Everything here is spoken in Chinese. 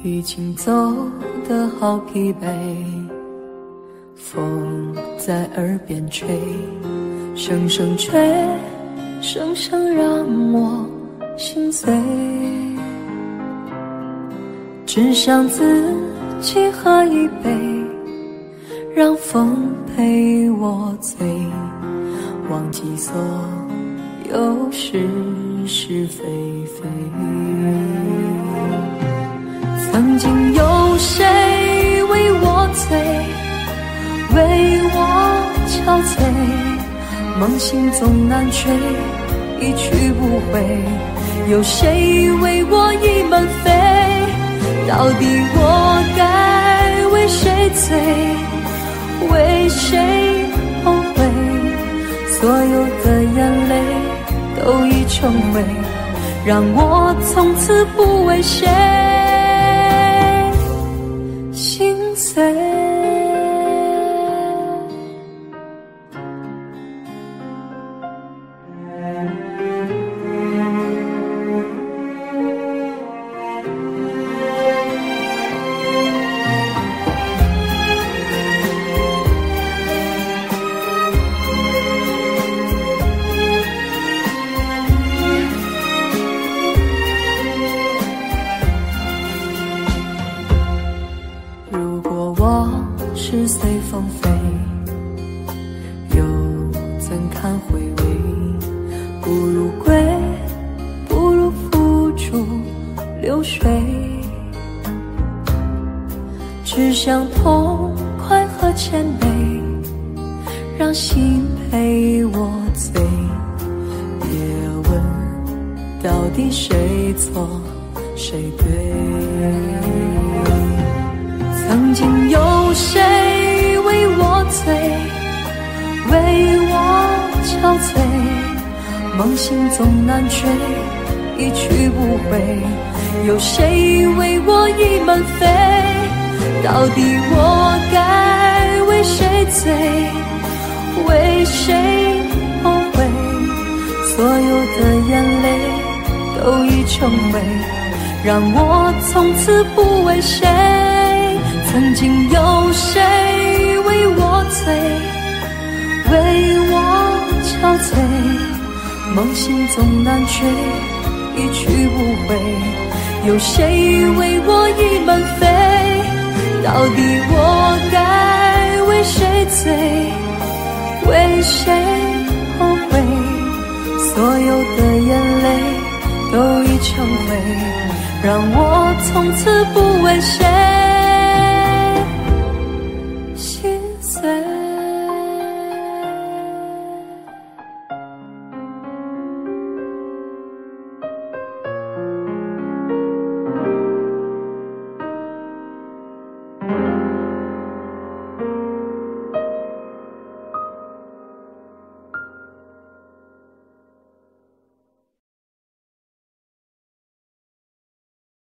已经走得好疲惫，风在耳边吹，声声吹，声声让我心碎。只想自己喝一杯，让风陪我醉，忘记所有是是非非。曾经有谁为我醉，为我憔悴，梦醒总难睡，一去不回。有谁为我倚门飞，到底我该为谁醉，为谁后悔？所有的眼泪都已成灰，让我从此不为谁心碎。是随风飞，又怎堪回味？不如归，不如付诸流水。只想痛快和谦卑，让心陪我醉。别问到底谁错谁对。曾经有谁为我醉，为我憔悴，梦醒总难睡，一去不回。有谁为我倚门飞，到底我该为谁醉，为谁后悔？所有的眼泪都已成灰，让我从此不为谁。曾经有谁为我醉，为我憔悴，梦醒总难睡，一去不回。有谁为我倚门飞，到底我该为谁醉，为谁后悔？所有的眼泪都已成灰，让我从此不为谁